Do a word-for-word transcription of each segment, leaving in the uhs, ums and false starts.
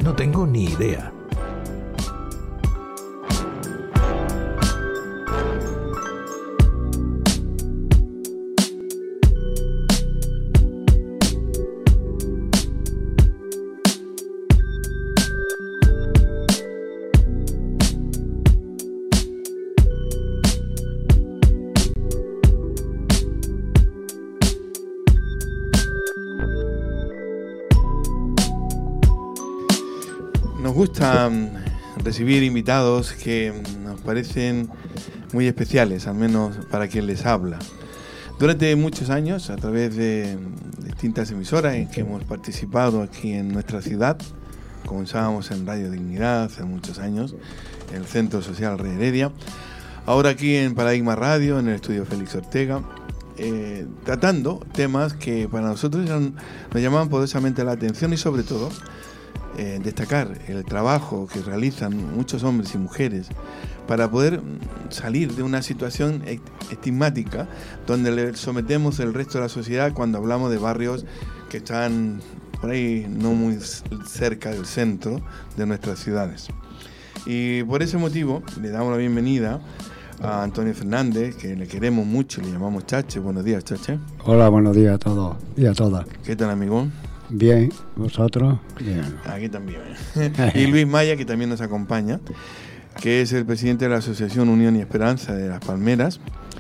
No tengo ni idea. Nos gusta recibir invitados que nos parecen muy especiales, al menos para quien les habla. Durante muchos años, a través de distintas emisoras en que hemos participado aquí en nuestra ciudad, comenzábamos en Radio Dignidad hace muchos años, en el Centro Social Rey Heredia, ahora aquí en Paradigma Radio, en el estudio Félix Ortega, eh, tratando temas que para nosotros eran, nos llamaban poderosamente la atención y sobre todo Eh, destacar el trabajo que realizan muchos hombres y mujeres para poder salir de una situación estigmática donde le sometemos el resto de la sociedad cuando hablamos de barrios que están por ahí no muy cerca del centro de nuestras ciudades. Y por ese motivo le damos la bienvenida a Antonio Fernández, que le queremos mucho, le llamamos Chache. Buenos días, Chache. Hola, buenos días a todos y a todas. ¿Qué tal, amigo? Bien, ¿vosotros? Bien. Aquí también. Y Luis Maya, que también nos acompaña, que es el presidente de la Asociación Unión y Esperanza de Las Palmeras.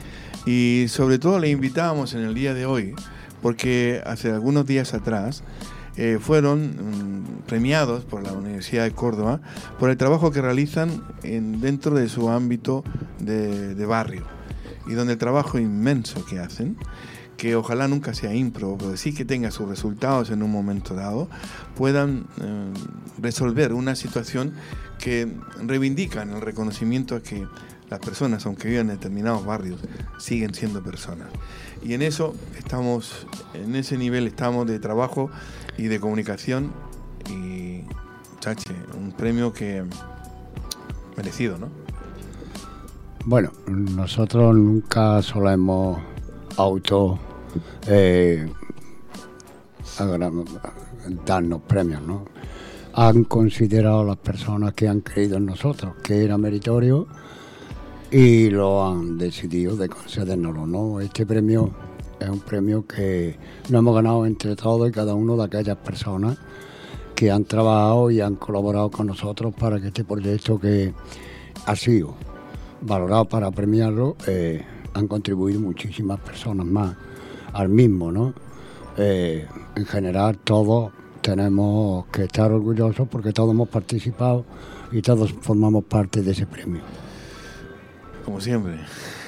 Y sobre todo le invitábamos en el día de hoy, porque hace algunos días atrás eh, fueron mm, premiados por la Universidad de Córdoba por el trabajo que realizan en, dentro de su ámbito de, de barrio. Y donde el trabajo inmenso que hacen, que ojalá nunca sea ímprobo, pero sí que tenga sus resultados en un momento dado, puedan eh, resolver una situación que reivindican el reconocimiento a que las personas, aunque vivan en determinados barrios, siguen siendo personas. Y en eso estamos, en ese nivel estamos de trabajo y de comunicación y, Chache, un premio que merecido, ¿no? Bueno, nosotros nunca solemos auto eh, darnos premios, ¿no? Han considerado las personas que han creído en nosotros que era meritorio y lo han decidido de concedérnoslo, ¿no? Este premio es un premio que nos hemos ganado entre todos y cada uno de aquellas personas que han trabajado y han colaborado con nosotros para que este proyecto, que ha sido valorado para premiarlo, eh, han contribuido muchísimas personas más al mismo, ¿no? Eh, en general todos tenemos que estar orgullosos porque todos hemos participado y todos formamos parte de ese premio. Como siempre.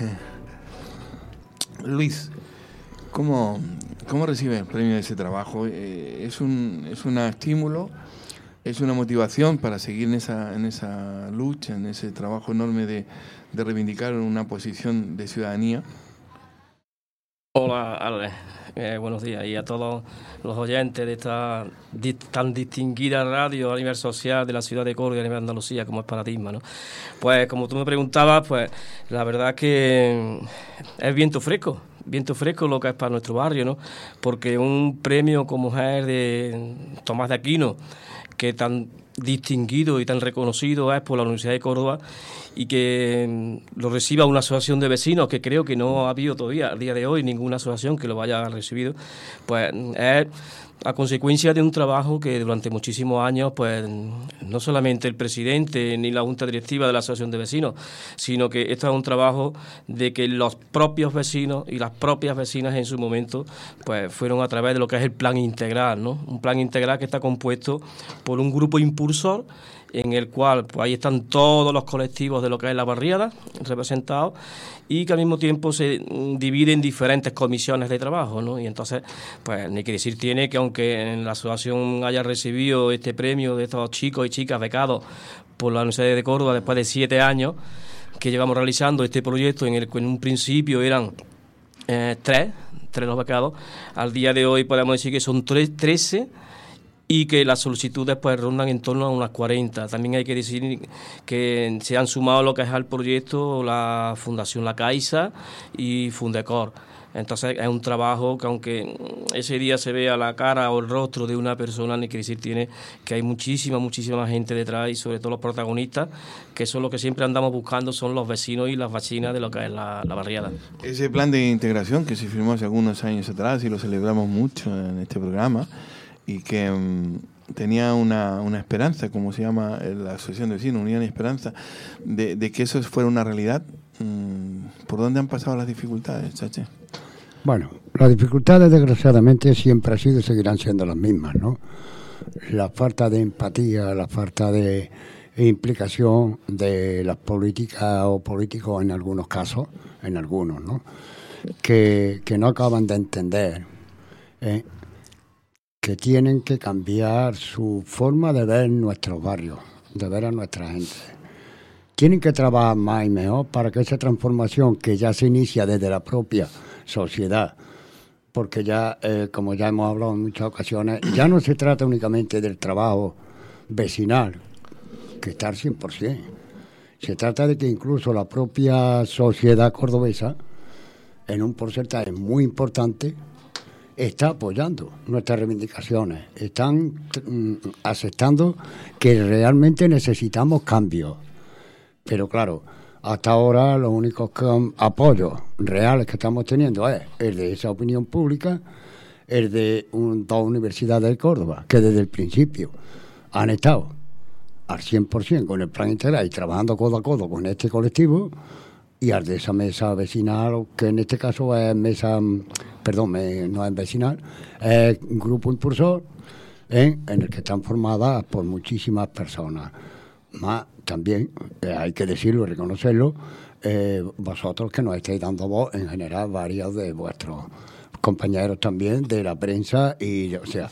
Luis, ¿cómo, cómo recibe el premio de ese trabajo? Eh, ¿Es un, es un estímulo? ¿Es una motivación para seguir en esa, en esa lucha, en ese trabajo enorme de, de reivindicar una posición de ciudadanía? Hola, Ale. Eh, buenos días. Y a todos los oyentes de esta di- tan distinguida radio a nivel social de la ciudad de Córdoba y a nivel de Andalucía, como es Paradigma, ¿no? Pues como tú me preguntabas, pues la verdad que es viento fresco. Viento fresco lo que es para nuestro barrio, ¿no? Porque un premio como es de Tomás de Aquino, que tan distinguido y tan reconocido es por la Universidad de Córdoba, y que lo reciba una asociación de vecinos, que creo que no ha habido todavía, al día de hoy, ninguna asociación que lo vaya a recibido, pues es a consecuencia de un trabajo que durante muchísimos años, pues no solamente el presidente ni la junta directiva de la asociación de vecinos, sino que esto es un trabajo de que los propios vecinos y las propias vecinas en su momento, pues fueron a través de lo que es el plan integral, ¿no? Un plan integral que está compuesto por un grupo impulsor, en el cual pues ahí están todos los colectivos de lo que es la barriada representados, y que al mismo tiempo se divide en diferentes comisiones de trabajo, ¿no? Y entonces, pues ni que decir tiene que aunque en la asociación haya recibido este premio de estos chicos y chicas becados por la Universidad de Córdoba después de siete años que llevamos realizando este proyecto, en el que en un principio eran eh, tres, tres los becados, al día de hoy podemos decir que son tres, trece, y que las solicitudes pues rondan en torno a unas cuarenta. También hay que decir que se han sumado lo que es al proyecto la Fundación La Caixa y Fundecor. Entonces es un trabajo que aunque ese día se vea la cara o el rostro de una persona, ni que decir tiene que hay muchísima, muchísima gente detrás y sobre todo los protagonistas, que son los que siempre andamos buscando, son los vecinos y las vecinas de lo que es la, la barriada. Ese plan de integración que se firmó hace algunos años atrás y lo celebramos mucho en este programa y que um, tenía una, una esperanza, como se llama la Asociación de Vecinos, Unión y Esperanza, de, de que eso fuera una realidad. ¿Por dónde han pasado las dificultades, Chache? Bueno, las dificultades desgraciadamente siempre han sido y seguirán siendo las mismas, ¿no? La falta de empatía, la falta de implicación de las políticas o políticos en algunos casos, en algunos, ¿no? Que, que no acaban de entender ¿eh? que tienen que cambiar su forma de ver nuestros barrios, de ver a nuestra gente. Tienen que trabajar más y mejor para que esa transformación que ya se inicia desde la propia sociedad, porque ya, eh, como ya hemos hablado en muchas ocasiones, ya no se trata únicamente del trabajo vecinal, que está al cien por ciento. Se trata de que incluso la propia sociedad cordobesa, en un porcentaje muy importante, está apoyando nuestras reivindicaciones, están mm, aceptando que realmente necesitamos cambios. Pero claro, hasta ahora los únicos apoyos reales que estamos teniendo es el de esa opinión pública, el de un, dos universidades de Córdoba, que desde el principio han estado al cien por ciento con el plan integral y trabajando codo a codo con este colectivo, y al de esa mesa vecinal, que en este caso es mesa, perdón, no es vecinal, es un grupo impulsor ¿eh? en el que están formadas por muchísimas personas. Más también, eh, hay que decirlo y reconocerlo, eh, vosotros que nos estáis dando voz, en general, varios de vuestros compañeros también de la prensa, y o sea,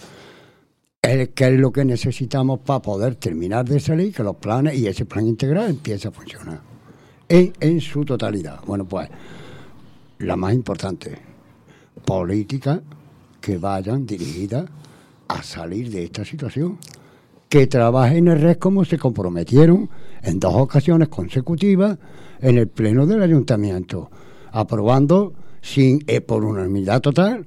es que es lo que necesitamos para poder terminar de salir, que los planes y ese plan integral empiece a funcionar en, en su totalidad. Bueno, pues, la más importante, políticas que vayan dirigidas a salir de esta situación, que trabajen en el R E S como se comprometieron en dos ocasiones consecutivas en el Pleno del Ayuntamiento, aprobando sin eh, por unanimidad total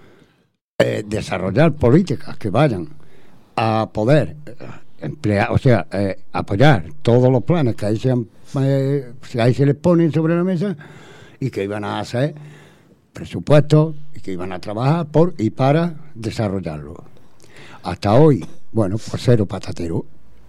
eh, desarrollar políticas que vayan a poder eh, emplear, o sea, eh, apoyar todos los planes que ahí se, han, eh, que ahí se les ponen sobre la mesa y que iban a hacer presupuestos y que iban a trabajar por y para desarrollarlo. Hasta hoy, bueno, pues cero patatero.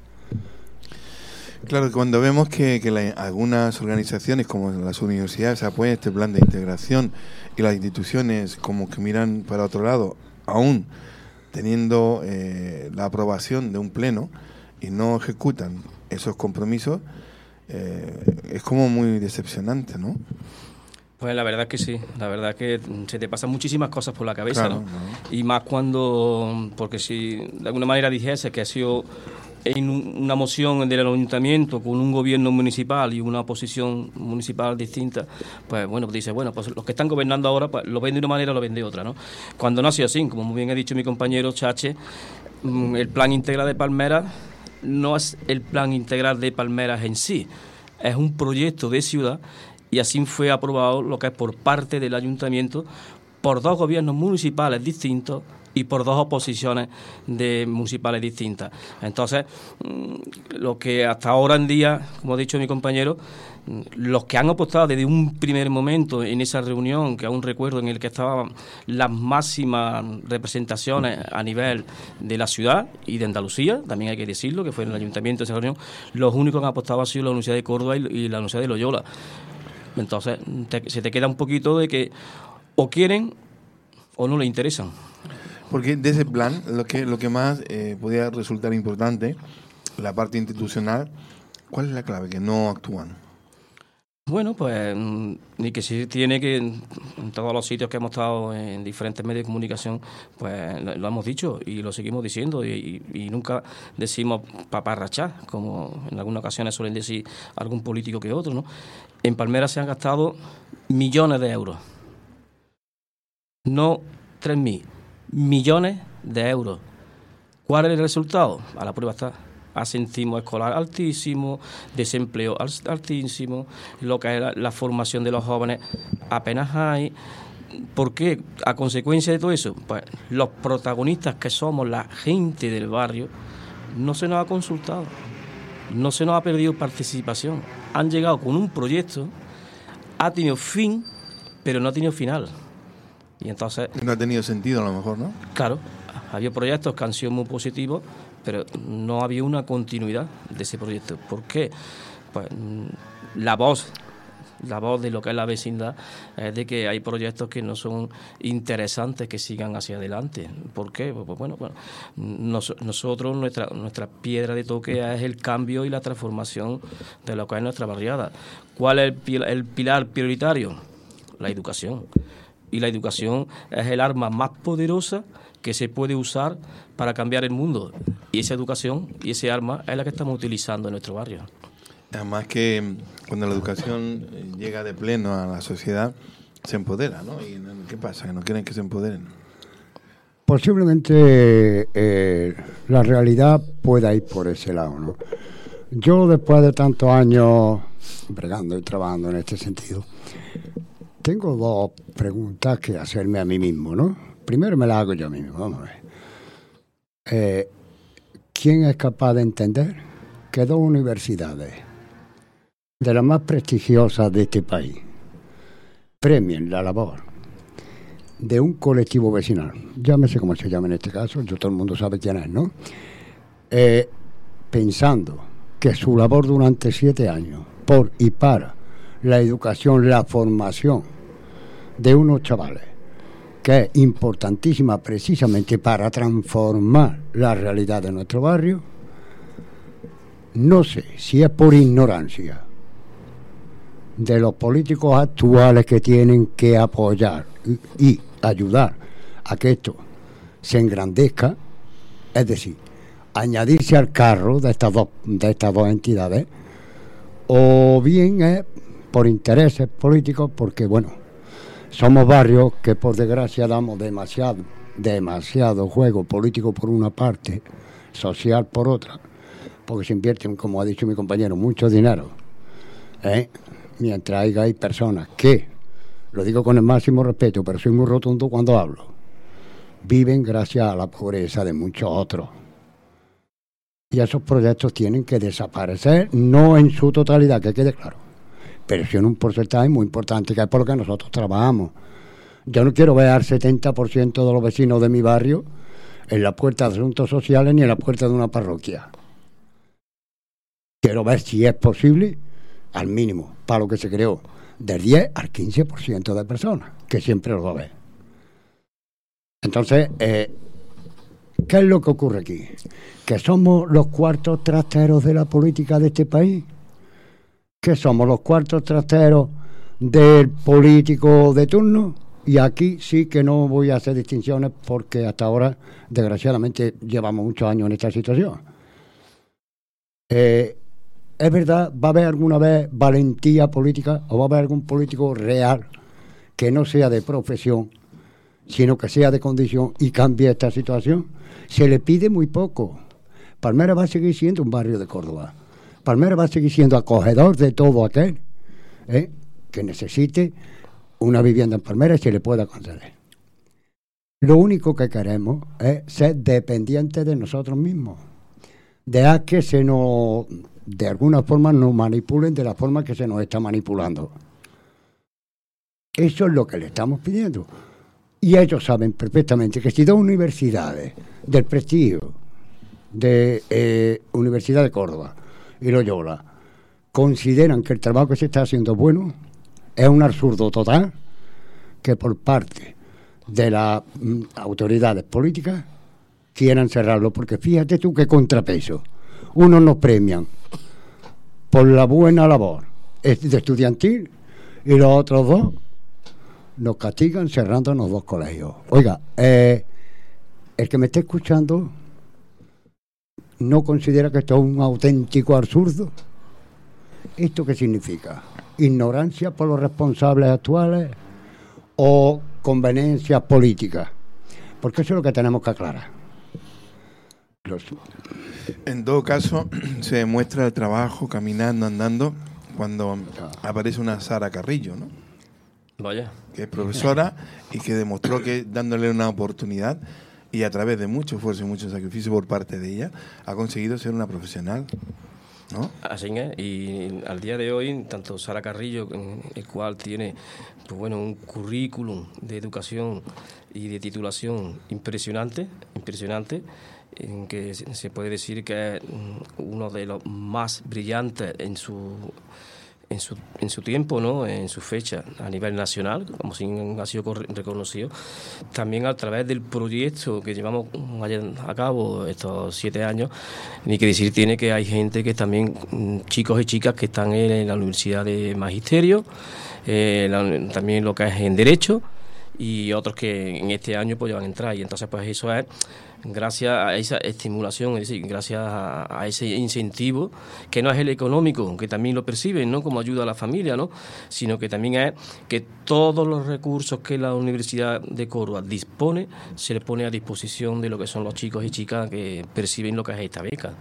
Claro, cuando vemos que, que la, algunas organizaciones como las universidades apoyan este plan de integración y las instituciones como que miran para otro lado, aún teniendo eh, la aprobación de un pleno y no ejecutan esos compromisos, eh, es como muy decepcionante, ¿no? Pues la verdad es que sí, la verdad es que se te pasan muchísimas cosas por la cabeza, claro, ¿no? ¿no? Y más cuando, porque si de alguna manera dijese que ha sido en un, una moción del ayuntamiento con un gobierno municipal y una oposición municipal distinta, pues bueno, pues dice, bueno, pues los que están gobernando ahora, pues lo ven de una manera o lo ven de otra, ¿no? Cuando no ha sido así, como muy bien ha dicho mi compañero Chache, el plan integral de Palmeras no es el plan integral de Palmeras en sí, es un proyecto de ciudad. Y así fue aprobado lo que es por parte del ayuntamiento por dos gobiernos municipales distintos y por dos oposiciones de municipales distintas. Entonces, lo que hasta ahora en día, como ha dicho mi compañero, los que han apostado desde un primer momento en esa reunión, que aún recuerdo en el que estaban las máximas representaciones a nivel de la ciudad y de Andalucía, también hay que decirlo, que fue en el ayuntamiento de esa reunión, los únicos que han apostado han sido la Universidad de Córdoba y la Universidad de Loyola. Entonces te, se te queda un poquito de que o quieren o no les interesan. Porque de ese plan, lo que lo que más eh, podría resultar importante, la parte institucional, ¿cuál es la clave? Que no actúan. Bueno, pues ni que sí tiene que, en todos los sitios que hemos estado en diferentes medios de comunicación, pues lo, lo hemos dicho y lo seguimos diciendo y, y, y nunca decimos paparrachar, como en algunas ocasiones suelen decir algún político que otro, ¿no? En Palmeras se han gastado millones de euros, no tres mil, millones de euros. ¿Cuál es el resultado? A la prueba está. Absentismo escolar altísimo, desempleo altísimo, lo que es la, la formación de los jóvenes apenas hay, ¿por qué? A consecuencia de todo eso, pues los protagonistas que somos la gente del barrio, no se nos ha consultado, no se nos ha perdido participación. Han llegado con un proyecto, ha tenido fin, pero no ha tenido final. Y entonces... No ha tenido sentido a lo mejor, ¿no? Claro, había proyectos que han sido muy positivos, pero no había una continuidad de ese proyecto. ¿Por qué? Pues la voz, la voz de lo que es la vecindad es de que hay proyectos que no son interesantes que sigan hacia adelante. ¿Por qué? Pues bueno, bueno nos, nosotros, nuestra, nuestra piedra de toque es el cambio y la transformación de lo que es nuestra barriada. ¿Cuál es el, el pilar prioritario? La educación. Y la educación es el arma más poderosa que se puede usar para cambiar el mundo. Y esa educación y ese arma es la que estamos utilizando en nuestro barrio. Además que cuando la educación llega de pleno a la sociedad, se empodera, ¿no? ¿Y qué pasa? ¿Que no quieren que se empoderen? Posiblemente eh, la realidad pueda ir por ese lado, ¿no? Yo, después de tantos años bregando y trabajando en este sentido, tengo dos preguntas que hacerme a mí mismo, ¿no? Primero me las hago yo mismo, vamos a ver. Eh, ¿Quién es capaz de entender que dos universidades de las más prestigiosas de este país premien la labor de un colectivo vecinal, llámese como se llama en este caso, yo todo el mundo sabe quién es, ¿no? Eh, pensando que su labor durante siete años, por y para la educación, la formación de unos chavales, que es importantísima precisamente para transformar la realidad de nuestro barrio, no sé si es por ignorancia de los políticos actuales que tienen que apoyar y, y ayudar a que esto se engrandezca, es decir, añadirse al carro de estas dos, de estas dos entidades, o bien es por intereses políticos, porque bueno, somos barrios que por desgracia damos demasiado, demasiado juego político por una parte, social por otra, porque se invierten, como ha dicho mi compañero, mucho dinero, ¿eh? Mientras haya hay personas que, lo digo con el máximo respeto, pero soy muy rotundo cuando hablo, viven gracias a la pobreza de muchos otros. Y esos proyectos tienen que desaparecer, no en su totalidad, que quede claro, pero sí en un porcentaje muy importante, que es por lo que nosotros trabajamos. Yo no quiero ver al setenta por ciento de los vecinos de mi barrio en la puerta de asuntos sociales ni en la puerta de una parroquia. Quiero ver si es posible, al mínimo, para lo que se creó, del diez al quince por ciento de personas, que siempre lo va a ver. Entonces, eh, ¿qué es lo que ocurre aquí? ¿Que somos los cuartos trasteros de la política de este país? ¿Que somos los cuartos trasteros del político de turno? Y aquí sí que no voy a hacer distinciones porque hasta ahora, desgraciadamente, llevamos muchos años en esta situación. Eh, es verdad, va a haber alguna vez valentía política o va a haber algún político real que no sea de profesión, sino que sea de condición y cambie esta situación. Se le pide muy poco. Palmera va a seguir siendo un barrio de Córdoba. Palmera va a seguir siendo acogedor de todo aquel ¿eh? que necesite una vivienda en Palmera y se le pueda conceder. Lo único que queremos es ser dependientes de nosotros mismos, de que se nos, de alguna forma nos manipulen de la forma que se nos está manipulando. Eso es lo que le estamos pidiendo. Y ellos saben perfectamente que si dos universidades del prestigio de eh, Universidad de Córdoba y Loyola consideran que el trabajo que se está haciendo es bueno, es un absurdo total que por parte de las mm, autoridades políticas quieran cerrarlo, porque fíjate tú qué contrapeso. Unos nos premian por la buena labor de estudiantil y los otros dos nos castigan cerrándonos dos colegios. Oiga, eh, el que me esté escuchando no considera que esto es un auténtico absurdo. ¿Esto qué significa? ¿Ignorancia por los responsables actuales o conveniencias políticas? Porque eso es lo que tenemos que aclarar. Los... En todo caso, se demuestra el trabajo caminando, andando, cuando aparece una Sara Carrillo, ¿no? Vaya. Que es profesora y que demostró que dándole una oportunidad y a través de mucho esfuerzo y mucho sacrificio por parte de ella, ha conseguido ser una profesional, ¿no? Así es, y al día de hoy, tanto Sara Carrillo, el cual tiene pues bueno, un currículum de educación y de titulación impresionante, impresionante, en que se puede decir que es uno de los más brillantes en su en su, en su tiempo, ¿no? En su fecha a nivel nacional, como si ha sido reconocido, también a través del proyecto que llevamos a cabo estos siete años. Ni que decir tiene que hay gente que también, chicos y chicas que están en la Universidad de Magisterio, eh, la, también lo que es en Derecho, y otros que en este año pues ya van a entrar, y entonces pues eso es gracias a esa estimulación, es decir, gracias a, a ese incentivo, que no es el económico, que también lo perciben, ¿no?, como ayuda a la familia, ¿no?, sino que también es que todos los recursos que la Universidad de Córdoba dispone, se le pone a disposición de lo que son los chicos y chicas que perciben lo que es esta beca.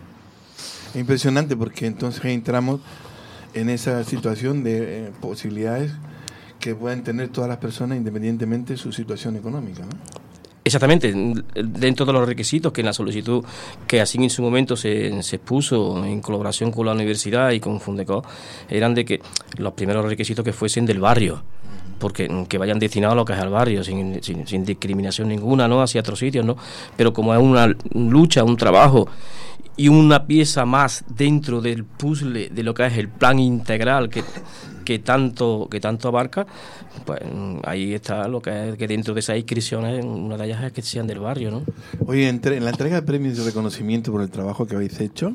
Es impresionante porque entonces entramos en esa situación de eh, posibilidades que pueden tener todas las personas independientemente de su situación económica, ¿no? Exactamente, dentro de los requisitos que en la solicitud que así en su momento se, se expuso en colaboración con la universidad y con Fundeco, eran de que los primeros requisitos que fuesen del barrio, porque que vayan destinados a lo que es al barrio, sin, sin, sin discriminación ninguna, ¿no?, hacia otros sitios, ¿no? Pero como es una lucha, un trabajo y una pieza más dentro del puzzle de lo que es el plan integral que, que tanto que tanto abarca, pues ahí está lo que es que dentro de esas inscripciones, una de ellas es que sean del barrio, ¿no? Oye, entre, en la entrega de premios de reconocimiento por el trabajo que habéis hecho,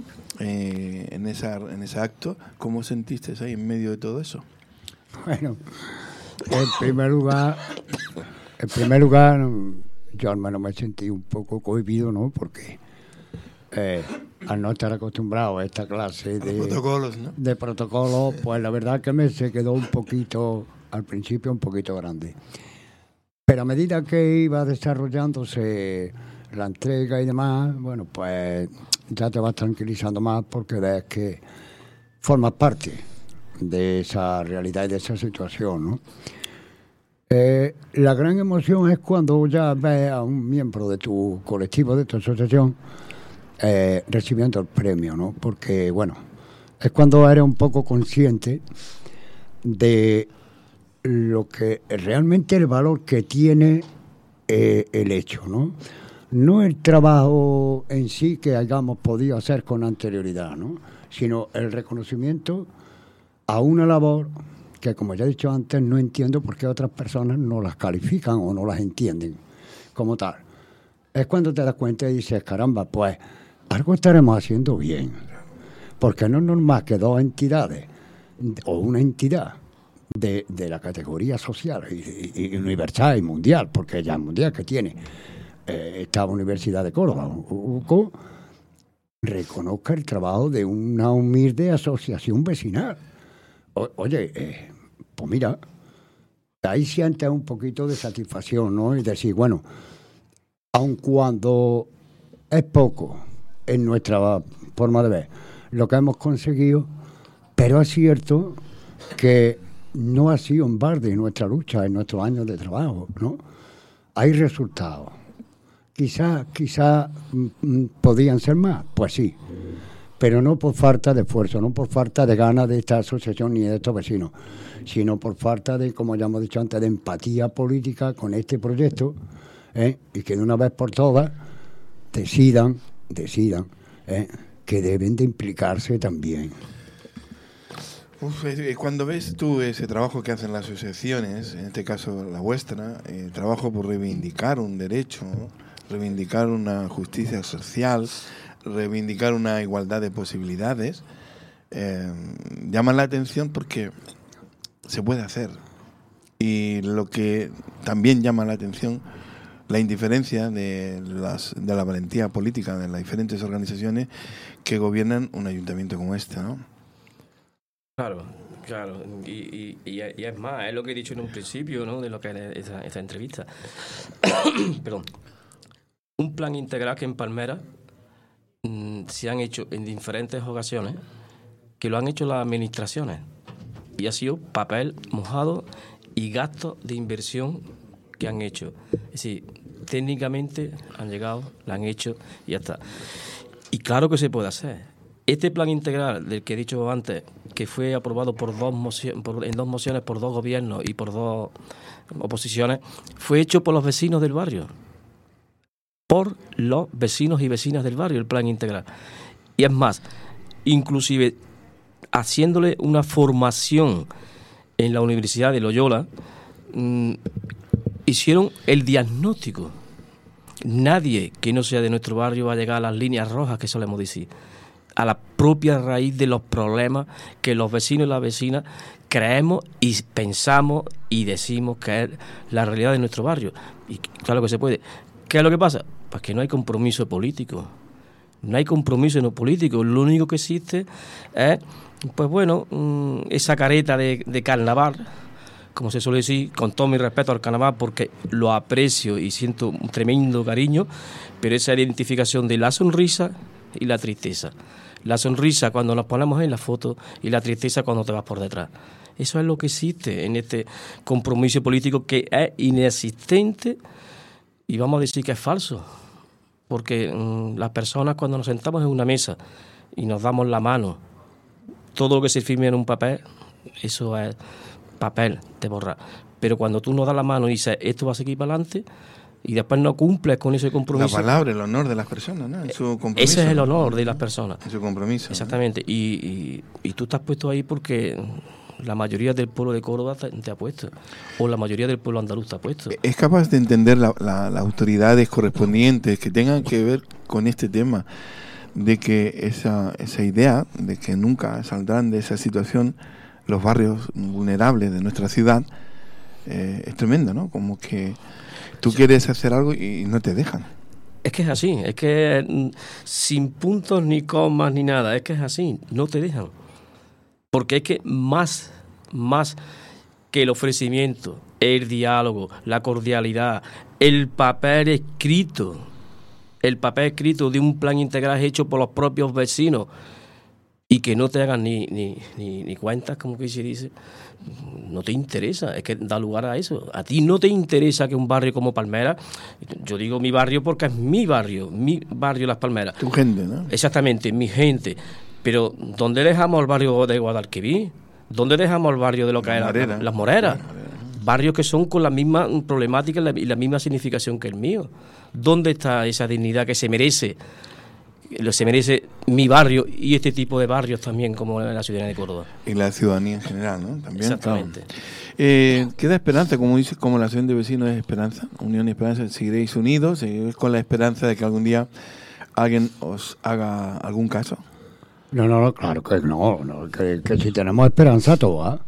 eh, en, esa, en ese acto, ¿cómo sentisteis ahí en medio de todo eso? Bueno, en primer lugar, en primer lugar, yo al menos me sentí un poco cohibido, ¿no? Porque eh, al no estar acostumbrado a esta clase de protocolos, ¿no? de protocolos, pues la verdad que me se quedó un poquito, al principio un poquito grande. Pero a medida que iba desarrollándose la entrega y demás, bueno, pues ya te vas tranquilizando más porque ves que formas parte de esa realidad y de esa situación, ¿no? Eh, la gran emoción es cuando ya ves a un miembro de tu colectivo, de tu asociación, eh, recibiendo el premio, ¿no? Porque, bueno, es cuando eres un poco consciente de lo que realmente el valor que tiene eh, el hecho, ¿no? No el trabajo en sí que hayamos podido hacer con anterioridad, ¿no?, sino el reconocimiento a una labor que, como ya he dicho antes, no entiendo por qué otras personas no las califican o no las entienden como tal. Es cuando te das cuenta y dices, caramba, pues algo estaremos haciendo bien, porque no es normal que dos entidades o una entidad de, de la categoría social y, y, y universal y mundial, porque ya es mundial que tiene eh, esta Universidad de Córdoba, U C O, reconozca el trabajo de una humilde asociación vecinal. O, oye, eh, pues mira, ahí sientes un poquito de satisfacción, ¿no? Y decir, bueno, aun cuando es poco en nuestra forma de ver lo que hemos conseguido, pero es cierto que no ha sido en balde nuestra lucha en nuestros años de trabajo, ¿no? Hay resultados. Quizás quizá, mm, podían ser más, pues sí, pero no por falta de esfuerzo, no por falta de ganas de esta asociación ni de estos vecinos, sino por falta de, como ya hemos dicho antes, de empatía política con este proyecto, ¿eh? Y que de una vez por todas decidan, decidan, ¿eh?, que deben de implicarse también. Uf, cuando ves tú ese trabajo que hacen las asociaciones, en este caso la vuestra, el trabajo por reivindicar un derecho, ¿no?, reivindicar una justicia social, reivindicar una igualdad de posibilidades, eh, llaman la atención porque se puede hacer. Y lo que también llama la atención, la indiferencia de, las, de la valentía política de las diferentes organizaciones que gobiernan un ayuntamiento como este, ¿no? Claro, claro, y, y, y es más, es lo que he dicho en un principio, ¿no?, de lo que es esta, esta entrevista. Perdón. Un plan integral que en Palmera mmm, se han hecho en diferentes ocasiones, que lo han hecho las administraciones, y ha sido papel mojado y gastos de inversión que han hecho. Es decir, técnicamente han llegado, la han hecho y ya está. Y claro que se puede hacer. Este plan integral del que he dicho antes, que fue aprobado por dos mociones, por, en dos mociones por dos gobiernos y por dos oposiciones, fue hecho por los vecinos del barrio. Por los vecinos y vecinas del barrio, el plan integral. Y es más, inclusive haciéndole una formación en la Universidad de Loyola, mmm, hicieron el diagnóstico. Nadie que no sea de nuestro barrio va a llegar a las líneas rojas que solemos decir, a la propia raíz de los problemas que los vecinos y las vecinas creemos y pensamos y decimos que es la realidad de nuestro barrio. Y claro que se puede. ¿Qué es lo que pasa? Pues que no hay compromiso político. No hay compromiso en lo político. Lo único que existe es, pues bueno, esa careta de, de carnaval, como se suele decir, con todo mi respeto al carnaval, porque lo aprecio y siento un tremendo cariño, pero esa identificación de la sonrisa y la tristeza. La sonrisa cuando nos ponemos en la foto y la tristeza cuando te vas por detrás. Eso es lo que existe en este compromiso político, que es inexistente y vamos a decir que es falso. Porque mmm, las personas, cuando nos sentamos en una mesa y nos damos la mano, todo lo que se firme en un papel, eso es papel de borrar. Pero cuando tú nos das la mano y dices, esto va a seguir para adelante, y después no cumples con ese compromiso. La palabra, el honor de las personas, ¿no? En su compromiso. Ese es el honor de las personas. En su compromiso. Exactamente. ¿No? Y, y, y tú estás puesto ahí porque la mayoría del pueblo de Córdoba te, te ha puesto. O la mayoría del pueblo andaluz te ha puesto. ¿Es capaz de entender la, la, las autoridades correspondientes que tengan que ver con este tema? De que esa, esa idea de que nunca saldrán de esa situación los barrios vulnerables de nuestra ciudad, eh, es tremendo, ¿no? Como que tú sí. quieres hacer algo y no te dejan. Es que es así, es que sin puntos ni comas ni nada, es que es así, no te dejan. Porque es que más, más que el ofrecimiento, el diálogo, la cordialidad, el papel escrito, el papel escrito de un plan integral hecho por los propios vecinos, y que no te hagan ni, ni, ni, ni cuentas, como que se dice, no te interesa, es que da lugar a eso. A ti no te interesa que un barrio como Palmera, yo digo mi barrio porque es mi barrio, mi barrio Las Palmeras. Tu gente, ¿no? Exactamente, mi gente. Pero ¿dónde dejamos el barrio de Guadalquivir? ¿Dónde dejamos el barrio de lo que era Morera. Las Moreras? Barrios que son con la misma problemática y la, y la misma significación que el mío. ¿Dónde está esa dignidad que se merece? Se merece mi barrio y este tipo de barrios también, como la ciudadanía de Córdoba. Y la ciudadanía en general, ¿no? También. Exactamente. Claro. Eh, queda esperanza, como dices, como la asociación de vecinos es esperanza, unión y esperanza, seguiréis unidos, seguiréis con la esperanza de que algún día alguien os haga algún caso. No, no, claro que no, no que, que si tenemos esperanza toda,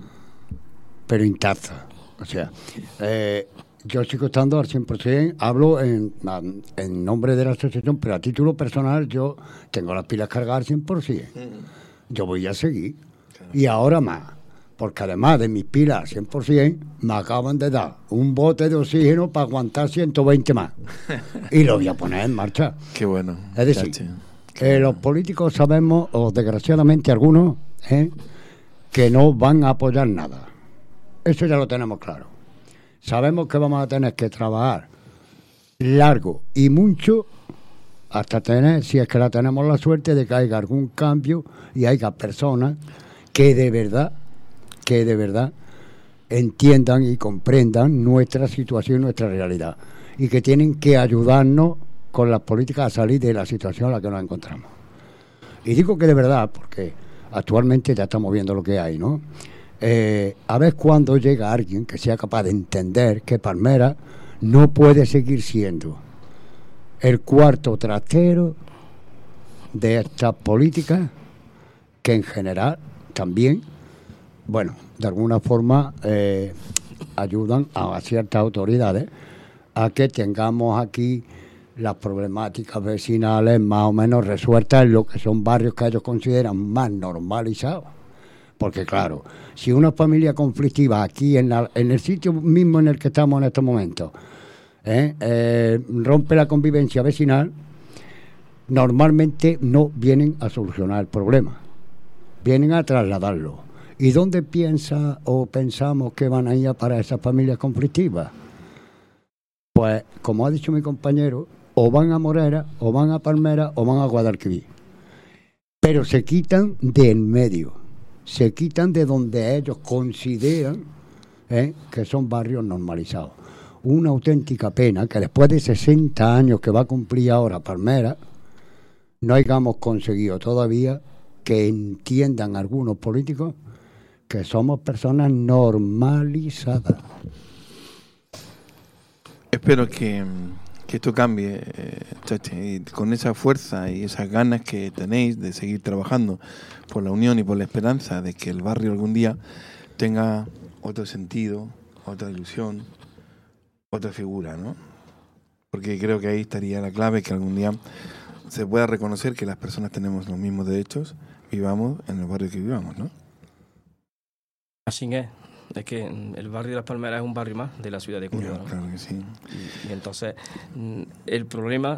pero intacta. O sea, eh, yo sigo estando al cien por ciento, hablo en, en nombre de la asociación, pero a título personal yo tengo las pilas cargadas al cien por ciento. Yo voy a seguir. Y ahora más, porque además de mis pilas al cien por ciento, me acaban de dar un bote de oxígeno para aguantar ciento veinte más. Y lo voy a poner en marcha. Qué bueno. Es decir, Chachi. que los políticos sabemos, o desgraciadamente algunos, ¿eh? que no van a apoyar nada. Eso ya lo tenemos claro. Sabemos que vamos a tener que trabajar largo y mucho hasta tener, si es que la tenemos la suerte de que haya algún cambio y haya personas que de verdad, que de verdad entiendan y comprendan nuestra situación, nuestra realidad, y que tienen que ayudarnos con las políticas a salir de la situación en la que nos encontramos. Y digo que de verdad, porque actualmente ya estamos viendo lo que hay, ¿no? Eh, a ver cuándo llega alguien que sea capaz de entender que Palmera no puede seguir siendo el cuarto trastero de estas políticas que en general también, bueno, de alguna forma eh, ayudan a ciertas autoridades a que tengamos aquí las problemáticas vecinales más o menos resueltas en lo que son barrios que ellos consideran más normalizados. Porque claro, si una familia conflictiva aquí en, la, en el sitio mismo en el que estamos en estos momentos ¿eh? Eh, rompe la convivencia vecinal, normalmente no vienen a solucionar el problema, vienen a trasladarlo. ¿Y dónde piensa o pensamos que van a ir para esas familias conflictivas? Pues, como ha dicho mi compañero, o van a Morera, o van a Palmera, o van a Guadalquivir. Pero se quitan del medio, se quitan de donde ellos consideran ¿eh? que son barrios normalizados. Una auténtica pena que después de sesenta años que va a cumplir ahora Palmera, no hayamos conseguido todavía que entiendan algunos políticos que somos personas normalizadas. Espero que, que esto cambie, eh, Chache, y con esa fuerza y esas ganas que tenéis de seguir trabajando por la unión y por la esperanza de que el barrio algún día tenga otro sentido, otra ilusión, otra figura, ¿no? Porque creo que ahí estaría la clave, que algún día se pueda reconocer que las personas tenemos los mismos derechos, vivamos en el barrio que vivamos, ¿no? Así es. Es que el barrio de Las Palmeras es un barrio más de la ciudad de Córdoba, ¿no? Claro que sí. Y, y entonces el problema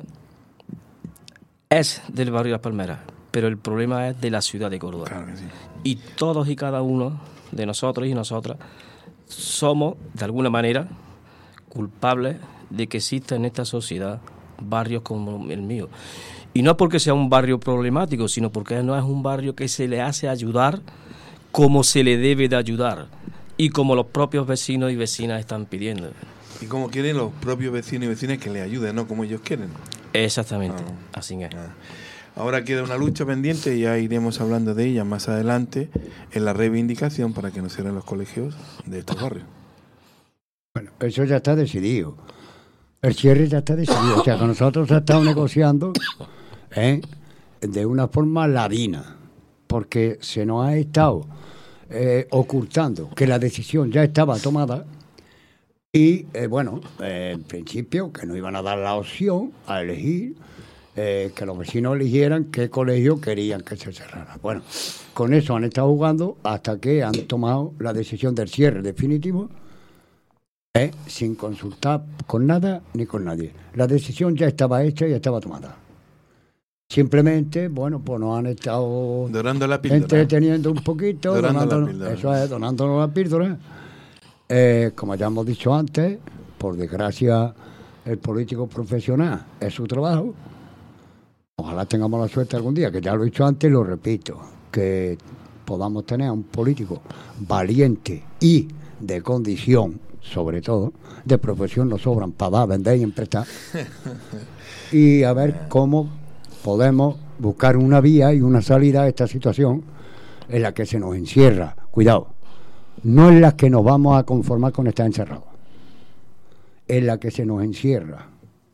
es del barrio de Las Palmeras, pero el problema es de la ciudad de Córdoba. Claro que sí. Y todos y cada uno de nosotros y nosotras somos, de alguna manera, culpables de que exista en esta sociedad barrios como el mío. Y no porque sea un barrio problemático, sino porque no es un barrio que se le hace ayudar como se le debe de ayudar y como los propios vecinos y vecinas están pidiendo. Y como quieren los propios vecinos y vecinas que les ayuden, no como ellos quieren. Exactamente, Ah, así es. ah. Ahora queda una lucha pendiente y ya iremos hablando de ella más adelante en la reivindicación para que no cierren los colegios de estos barrios. Bueno, eso ya está decidido. El cierre ya está decidido. O sea, que nosotros hemos estado negociando ¿eh? de una forma ladina, porque se nos ha estado eh, ocultando que la decisión ya estaba tomada y, eh, bueno, eh, en principio que nos iban a dar la opción a elegir, eh, que los vecinos eligieran qué colegio querían que se cerrara. Bueno, con eso han estado jugando hasta que han tomado la decisión del cierre definitivo, ¿eh? sin consultar con nada ni con nadie. La decisión ya estaba hecha y estaba tomada. Simplemente, bueno, pues nos han estado Dorando la píldora. entreteniendo un poquito, Dorando la donándonos, píldora. eso es, donándonos la píldora. Eh, como ya hemos dicho antes, por desgracia, el político profesional es su trabajo. Ojalá tengamos la suerte algún día, que ya lo he dicho antes y lo repito, que podamos tener a un político valiente y de condición, sobre todo, de profesión nos sobran para dar, vender y emprestar. Y a ver cómo podemos buscar una vía y una salida a esta situación en la que se nos encierra. Cuidado, no en la que nos vamos a conformar con estar encerrados, en la que se nos encierra.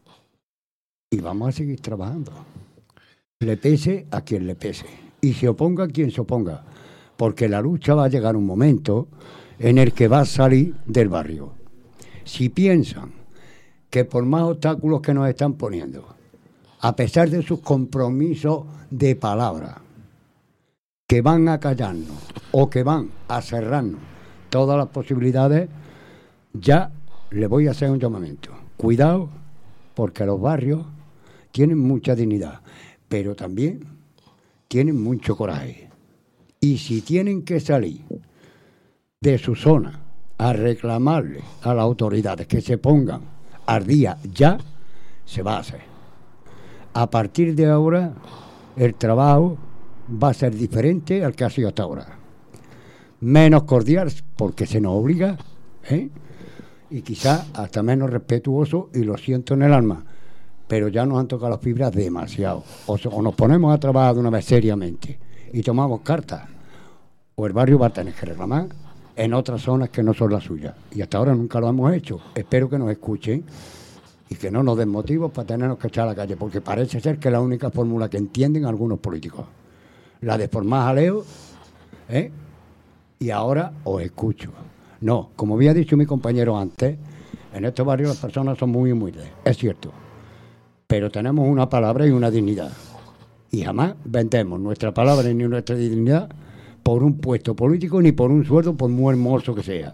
Y vamos a seguir trabajando. Le pese a quien le pese. Y se oponga a quien se oponga. Porque la lucha va a llegar un momento en el que va a salir del barrio. Si piensan que por más obstáculos que nos están poniendo, a pesar de sus compromisos de palabra, que van a callarnos o que van a cerrarnos todas las posibilidades, ya le voy a hacer un llamamiento. Cuidado, porque los barrios tienen mucha dignidad, pero también tienen mucho coraje. Y si tienen que salir de su zona a reclamarle a las autoridades que se pongan al día ya, se va a hacer. A partir de ahora, el trabajo va a ser diferente al que ha sido hasta ahora. Menos cordial, porque se nos obliga, ¿eh? Y quizás hasta menos respetuoso, y lo siento en el alma, pero ya nos han tocado las fibras demasiado. O, o nos ponemos a trabajar de una vez seriamente y tomamos cartas, o el barrio va a tener que reclamar en otras zonas que no son las suyas. Y hasta ahora nunca lo hemos hecho. Espero que nos escuchen y que no nos den motivos para tenernos que echar a la calle, porque parece ser que es la única fórmula que entienden algunos políticos. La de formar jaleo, ¿eh? Y ahora os escucho. No, como había dicho mi compañero antes, en estos barrios las personas son muy humildes, es cierto. Pero tenemos una palabra y una dignidad. Y jamás vendemos nuestra palabra ni nuestra dignidad por un puesto político ni por un sueldo, por muy hermoso que sea.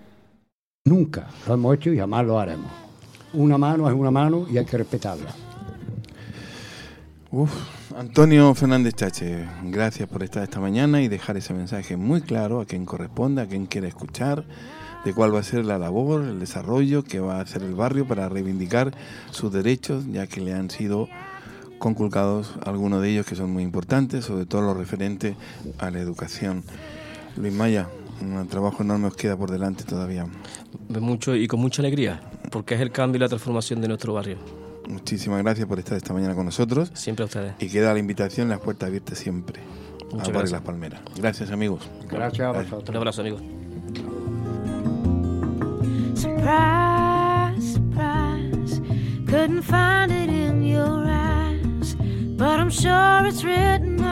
Nunca lo hemos hecho y jamás lo haremos. Una mano es una mano y hay que respetarla. Uf, Antonio Fernández Chache, gracias por estar esta mañana y dejar ese mensaje muy claro a quien corresponda, a quien quiera escuchar, de cuál va a ser la labor, el desarrollo que va a hacer el barrio para reivindicar sus derechos, ya que le han sido conculcados algunos de ellos que son muy importantes, sobre todo lo referente a la educación. Luis Maya, un trabajo enorme os queda por delante todavía. Mucho y con mucha alegría, porque es el cambio y la transformación de nuestro barrio. Muchísimas gracias por estar esta mañana con nosotros. Siempre a ustedes. Y queda la invitación, las puertas abiertas siempre. Muchas a gracias. Las Palmeras. Gracias, amigos. Gracias a vosotros. Un abrazo, amigos. Surprise, surprise, couldn't find it in your eyes, but I'm sure it's written